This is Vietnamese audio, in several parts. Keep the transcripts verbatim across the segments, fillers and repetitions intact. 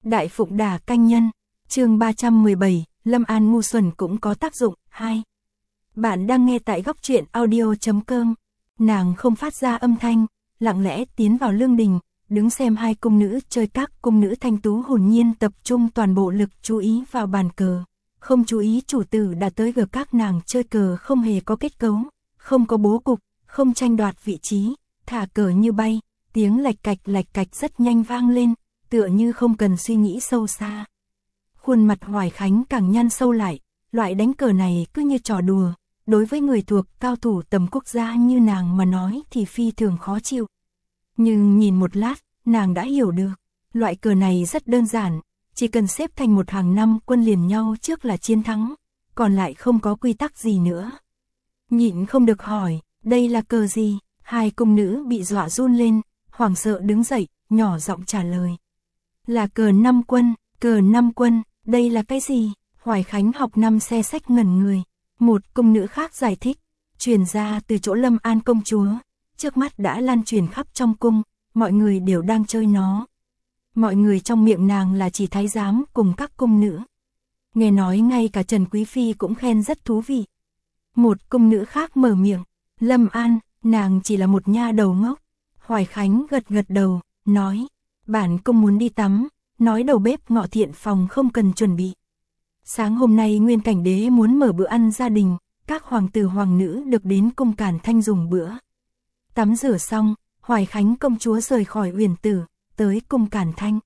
Đại Phụng Đà Canh Nhân, chương ba trăm mười bảy, Lâm An ngu xuẩn cũng có tác dụng. Hai. Bạn đang nghe tại góc truyện audio chấm com. Nàng không phát ra âm thanh, lặng lẽ tiến vào lương đình, đứng xem hai cung nữ chơi. Các cung nữ thanh tú hồn nhiên tập trung toàn bộ lực chú ý vào bàn cờ, không chú ý chủ tử đã tới gần. Các nàng chơi cờ không hề có kết cấu, không có bố cục, không tranh đoạt vị trí, thả cờ như bay, tiếng lạch cạch lạch cạch rất nhanh vang lên, tựa như không cần suy nghĩ sâu xa. Khuôn mặt Hoài Khánh càng nhăn sâu lại, loại đánh cờ này cứ như trò đùa, đối với người thuộc cao thủ tầm quốc gia như nàng mà nói thì phi thường khó chịu. Nhưng nhìn một lát, nàng đã hiểu được, loại cờ này rất đơn giản, chỉ cần xếp thành một hàng năm quân liền nhau trước là chiến thắng, còn lại không có quy tắc gì nữa. Nhịn không được hỏi, đây là cờ gì? Hai cung nữ bị dọa run lên, hoảng sợ đứng dậy, nhỏ giọng trả lời. Là cờ năm quân, cờ năm quân, đây là cái gì? Hoài Khánh học năm xe sách ngẩn người. Một cung nữ khác giải thích, truyền ra từ chỗ Lâm An công chúa, trước mắt đã lan truyền khắp trong cung, mọi người đều đang chơi nó. Mọi người trong miệng nàng là chỉ thái giám cùng các cung nữ. Nghe nói ngay cả Trần Quý Phi cũng khen rất thú vị. Một cung nữ khác mở miệng, Lâm An, nàng chỉ là một nha đầu ngốc. Hoài Khánh gật gật đầu, nói, bản cung muốn đi tắm, nói đầu bếp Ngọ Thiện phòng không cần chuẩn bị. Sáng hôm nay Nguyên Cảnh Đế muốn mở bữa ăn gia đình, các hoàng tử hoàng nữ được đến cung Cản Thanh dùng bữa. Tắm rửa xong, Hoài Khánh công chúa rời khỏi Uyển Tử, tới cung Cản Thanh.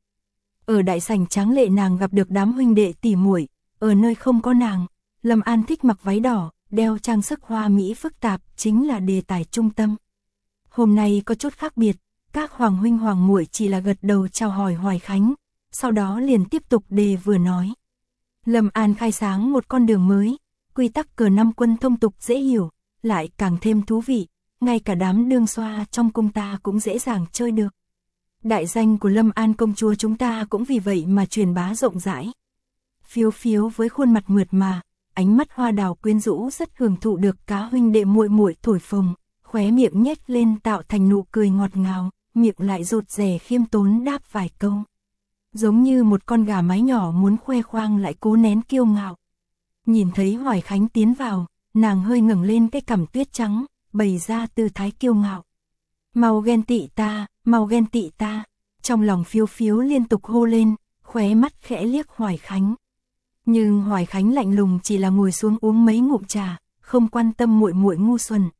Ở đại sảnh tráng lệ nàng gặp được đám huynh đệ tỉ muội, ở nơi không có nàng, Lâm An thích mặc váy đỏ, đeo trang sức hoa mỹ phức tạp, chính là đề tài trung tâm. Hôm nay có chút khác biệt, các hoàng huynh hoàng muội chỉ là gật đầu chào hỏi Hoài Khánh, sau đó liền tiếp tục đề vừa nói. Lâm An khai sáng một con đường mới, quy tắc cờ năm quân thông tục dễ hiểu, lại càng thêm thú vị, ngay cả đám đương xoa trong cung ta cũng dễ dàng chơi được. Đại danh của Lâm An công chúa chúng ta cũng vì vậy mà truyền bá rộng rãi. Phiếu phiếu với khuôn mặt mượt mà, ánh mắt hoa đào quyến rũ rất hưởng thụ được cá huynh đệ muội muội thổi phồng, khóe miệng nhếch lên tạo thành nụ cười ngọt ngào, miệng lại rụt rè khiêm tốn đáp vài câu. Giống như một con gà mái nhỏ muốn khoe khoang lại cố nén kiêu ngạo. Nhìn thấy Hoài Khánh tiến vào, nàng hơi ngẩng lên cái cằm tuyết trắng, bày ra tư thái kiêu ngạo. Mau ghen tị ta, mau ghen tị ta. Trong lòng phiếu phiếu liên tục hô lên, khóe mắt khẽ liếc Hoài Khánh. Nhưng Hoài Khánh lạnh lùng chỉ là ngồi xuống uống mấy ngụm trà, không quan tâm muội muội ngu xuẩn.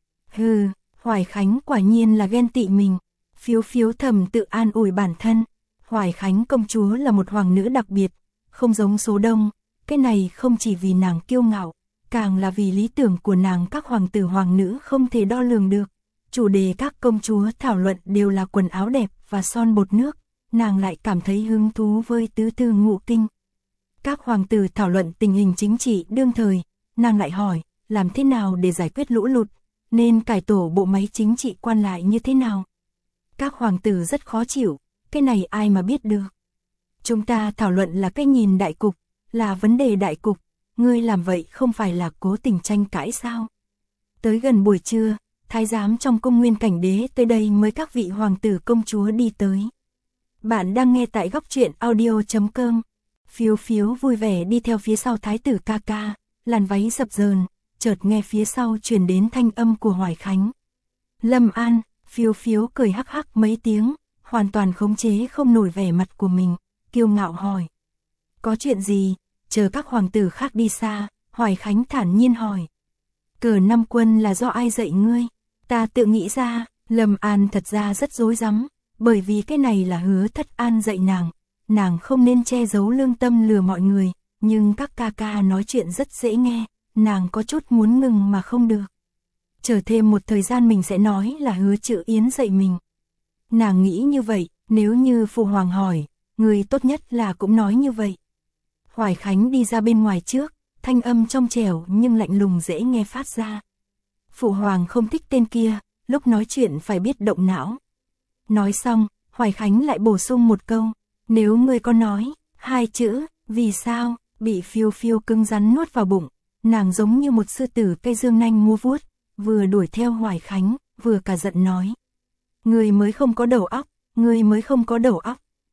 Hừ, Hoài Khánh quả nhiên là ghen tị mình. Phiếu phiếu thầm tự an ủi bản thân. Hoài Khánh công chúa là một hoàng nữ đặc biệt, không giống số đông, cái này không chỉ vì nàng kiêu ngạo, càng là vì lý tưởng của nàng. Các hoàng tử hoàng nữ không thể đo lường được. Chủ đề các công chúa thảo luận đều là quần áo đẹp và son bột nước, nàng lại cảm thấy hứng thú với tứ thư ngũ kinh. Các hoàng tử thảo luận tình hình chính trị đương thời, nàng lại hỏi, làm thế nào để giải quyết lũ lụt, nên cải tổ bộ máy chính trị quan lại như thế nào. Các hoàng tử rất khó chịu, cái này ai mà biết được. Chúng ta thảo luận là cái nhìn đại cục, là vấn đề đại cục, ngươi làm vậy không phải là cố tình tranh cãi sao. Tới gần buổi trưa, thái giám trong cung Nguyên Cảnh Đế tới đây mới các vị hoàng tử công chúa đi tới. Bạn đang nghe tại góc truyện audio chấm com. Phiếu phiếu vui vẻ đi theo phía sau thái tử ca ca, làn váy dập dờn, chợt nghe phía sau truyền đến thanh âm của Hoài Khánh. Lâm An, phiếu phiếu cười hắc hắc mấy tiếng, hoàn toàn khống chế không nổi vẻ mặt của mình, kiêu ngạo hỏi. Có chuyện gì? Chờ các hoàng tử khác đi xa, Hoài Khánh thản nhiên hỏi. Cờ năm quân là do ai dạy ngươi? Ta tự nghĩ ra. Lâm An thật ra rất rối rắm, bởi vì cái này là Hứa Thất An dạy nàng, nàng không nên che giấu lương tâm lừa mọi người, nhưng các ca ca nói chuyện rất dễ nghe, nàng có chút muốn ngừng mà không được. Chờ thêm một thời gian mình sẽ nói là Hứa Chữ Yến dạy mình. Nàng nghĩ như vậy, nếu như phụ hoàng hỏi, người tốt nhất là cũng nói như vậy. Hoài Khánh đi ra bên ngoài trước, thanh âm trong trẻo nhưng lạnh lùng dễ nghe phát ra. Phụ hoàng không thích tên kia, lúc nói chuyện phải biết động não. Nói xong, Hoài Khánh lại bổ sung một câu, nếu ngươi có nói, hai chữ, vì sao, bị phiêu phiêu cứng rắn nuốt vào bụng, nàng giống như một sư tử cây dương nanh múa vuốt, vừa đuổi theo Hoài Khánh, vừa cả giận nói. Ngươi mới không có đầu óc, ngươi mới không có đầu óc.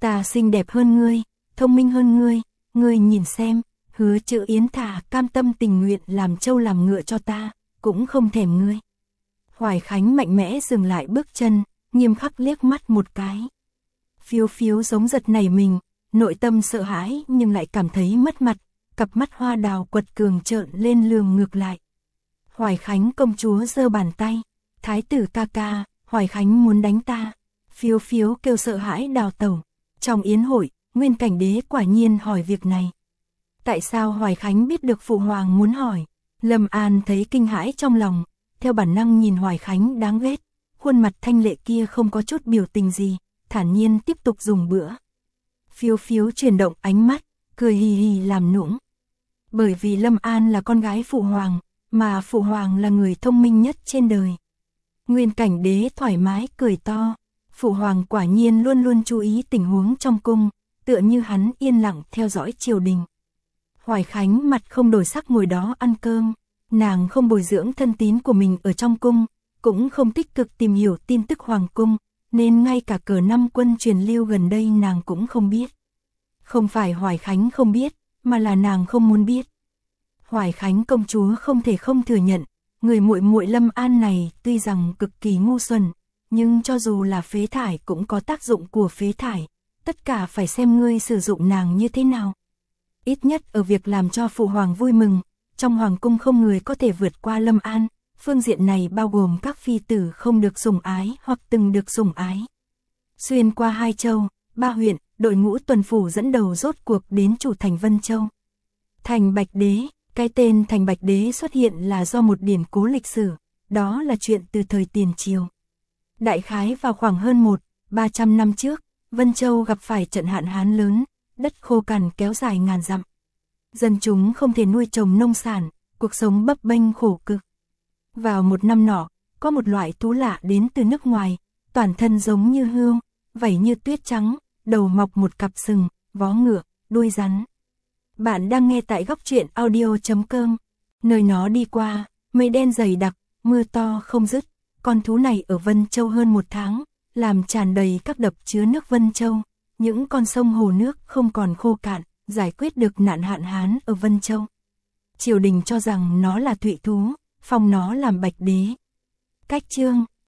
Ta xinh đẹp hơn ngươi, thông minh hơn ngươi, ngươi nhìn xem, Hứa Chữ Yến thà cam tâm tình nguyện làm trâu làm ngựa cho ta, cũng không thèm ngươi. Hoài Khánh mạnh mẽ dừng lại bước chân, nghiêm khắc liếc mắt một cái. Phiếu phiếu giống giật nảy mình, nội tâm sợ hãi nhưng lại cảm thấy mất mặt, cặp mắt hoa đào quật cường trợn lên lườm ngược lại. Hoài Khánh công chúa giơ bàn tay, thái tử ca ca, Hoài Khánh muốn đánh ta. Phiếu phiếu kêu sợ hãi đào tẩu. Trong yến hội, Nguyên Cảnh Đế quả nhiên hỏi việc này. Tại sao Hoài Khánh biết được phụ hoàng muốn hỏi? Lâm An thấy kinh hãi trong lòng, theo bản năng nhìn Hoài Khánh đáng ghét, khuôn mặt thanh lệ kia không có chút biểu tình gì, thản nhiên tiếp tục dùng bữa. Phiếu phiếu chuyển động ánh mắt, cười hì hì làm nũng. Bởi vì Lâm An là con gái phụ hoàng, mà phụ hoàng là người thông minh nhất trên đời. Nguyên Cảnh Đế thoải mái cười to, phụ hoàng quả nhiên luôn luôn chú ý tình huống trong cung, tựa như hắn yên lặng theo dõi triều đình. Hoài Khánh mặt không đổi sắc ngồi đó ăn cơm, nàng không bồi dưỡng thân tín của mình ở trong cung, cũng không tích cực tìm hiểu tin tức hoàng cung, nên ngay cả cờ năm quân truyền lưu gần đây nàng cũng không biết. Không phải Hoài Khánh không biết, mà là nàng không muốn biết. Hoài Khánh công chúa không thể không thừa nhận, người muội muội Lâm An này tuy rằng cực kỳ ngu xuẩn, nhưng cho dù là phế thải cũng có tác dụng của phế thải, tất cả phải xem ngươi sử dụng nàng như thế nào. Ít nhất ở việc làm cho phụ hoàng vui mừng, trong hoàng cung không người có thể vượt qua Lâm An, phương diện này bao gồm các phi tử không được sủng ái hoặc từng được sủng ái. Xuyên qua hai châu, ba huyện, đội ngũ tuần phủ dẫn đầu rốt cuộc đến chủ thành Vân Châu. Thành Bạch Đế, cái tên Thành Bạch Đế xuất hiện là do một điển cố lịch sử, đó là chuyện từ thời tiền triều. Đại khái vào khoảng hơn một, ba trăm năm trước, Vân Châu gặp phải trận hạn hán lớn, đất khô cằn kéo dài ngàn dặm. Dân chúng không thể nuôi trồng nông sản, cuộc sống bấp bênh khổ cực. Vào một năm nọ, có một loại thú lạ đến từ nước ngoài, toàn thân giống như hươu, vảy như tuyết trắng, đầu mọc một cặp sừng, vó ngựa, đuôi rắn. Bạn đang nghe tại góc truyện audio chấm com. Nơi nó đi qua, mây đen dày đặc, mưa to không dứt. Con thú này ở Vân Châu hơn một tháng, làm tràn đầy các đập chứa nước Vân Châu. Những con sông hồ nước không còn khô cạn, giải quyết được nạn hạn hán ở Vân Châu. Triều đình cho rằng nó là thụy thú, phong nó làm Bạch Đế. Cách chương